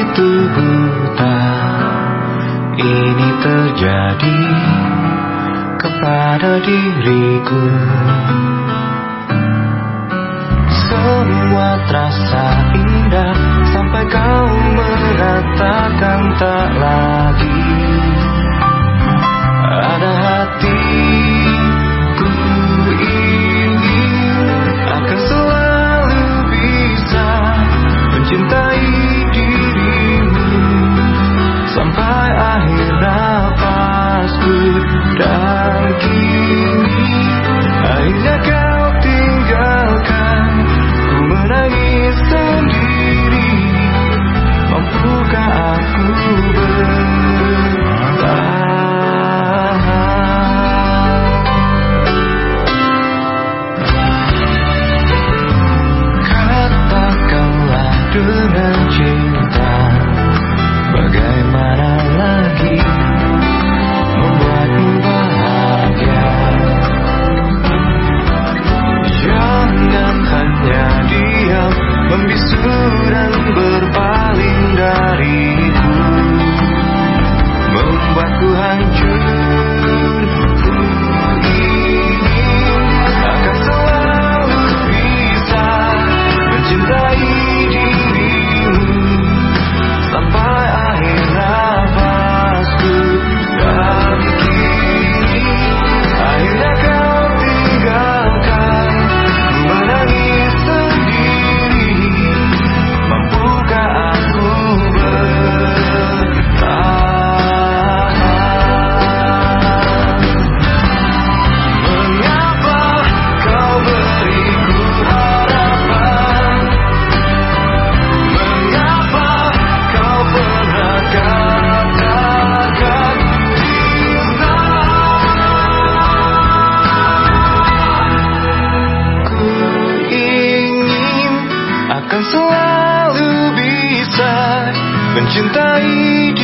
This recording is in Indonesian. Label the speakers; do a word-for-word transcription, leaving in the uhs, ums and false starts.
Speaker 1: begitu buta ini terjadi kepada diriku. Semua terasa indah sampai kau mengatakan tak lagi ada hati. Ku ingin akan selalu bisa mencintai dirimu sampai akhir nafasku. Dan kini akhirnya kau tinggalkan, ku menangis sendiri. Mampukah aku bertahan? Katakanlah dengan cinta, bagaimana lagi membuatmu bahagia. Jangan hanya diam, membisu dan berpaling dariku, membuatku hancur. Ku ingin akan selalu bisa mencintai dirimu sampai akhir nafasku. Dan kini akhirnya kau tinggalkan, ku menangis sendiri. Mampukah aku bertahan? Mengapa kau beriku harapan? Mengapa kau pernah katakan cinta? Ku ingin akan selalu bisa mencintai